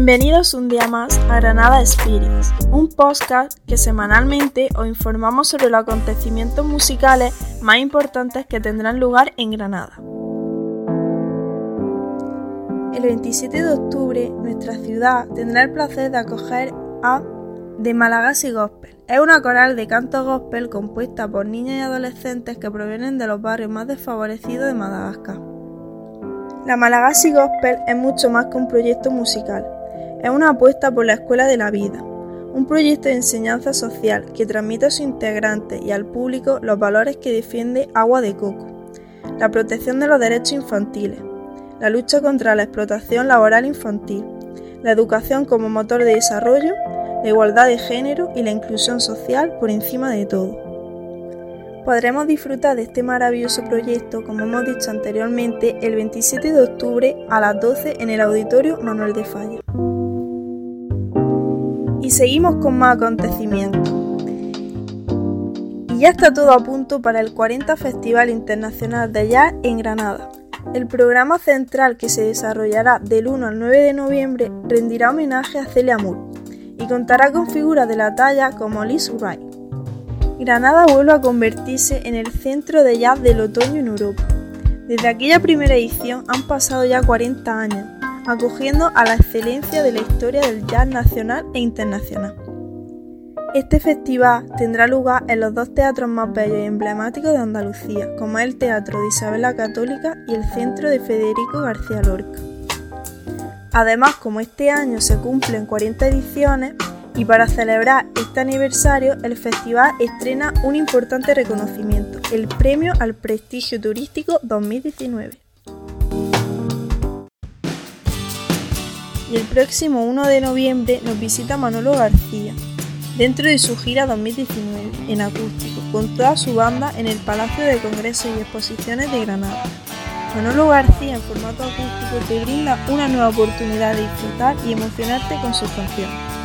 Bienvenidos un día más a Granada Experience, un podcast que semanalmente os informamos sobre los acontecimientos musicales más importantes que tendrán lugar en Granada. El 27 de octubre, nuestra ciudad tendrá el placer de acoger a The Malagasy Gospel. Es una coral de canto gospel compuesta por niños y adolescentes que provienen de los barrios más desfavorecidos de Madagascar. La Malagasy Gospel es mucho más que un proyecto musical. Es una apuesta por la escuela de la vida, un proyecto de enseñanza social que transmite a sus integrantes y al público los valores que defiende Agua de Coco, la protección de los derechos infantiles, la lucha contra la explotación laboral infantil, la educación como motor de desarrollo, la igualdad de género y la inclusión social por encima de todo. Podremos disfrutar de este maravilloso proyecto, como hemos dicho anteriormente, el 27 de octubre a las 12 en el Auditorio Manuel de Falla. Y seguimos con más acontecimientos. Y ya está todo a punto para el 40 Festival Internacional de Jazz en Granada. El programa central, que se desarrollará del 1 al 9 de noviembre, rendirá homenaje a Celia Moore y contará con figuras de la talla como Liz Wright. Granada vuelve a convertirse en el centro de jazz del otoño en Europa. Desde aquella primera edición han pasado ya 40 años, acogiendo a la excelencia de la historia del jazz nacional e internacional. Este festival tendrá lugar en los dos teatros más bellos y emblemáticos de Andalucía, como es el Teatro de Isabel la Católica y el Centro de Federico García Lorca. Además, como este año se cumplen 40 ediciones, y para celebrar este aniversario, el festival estrena un importante reconocimiento, el Premio al Prestigio Turístico 2019. Y el próximo 1 de noviembre nos visita Manolo García, dentro de su gira 2019, en acústico, con toda su banda en el Palacio de Congresos y Exposiciones de Granada. Manolo García en formato acústico te brinda una nueva oportunidad de disfrutar y emocionarte con sus canciones.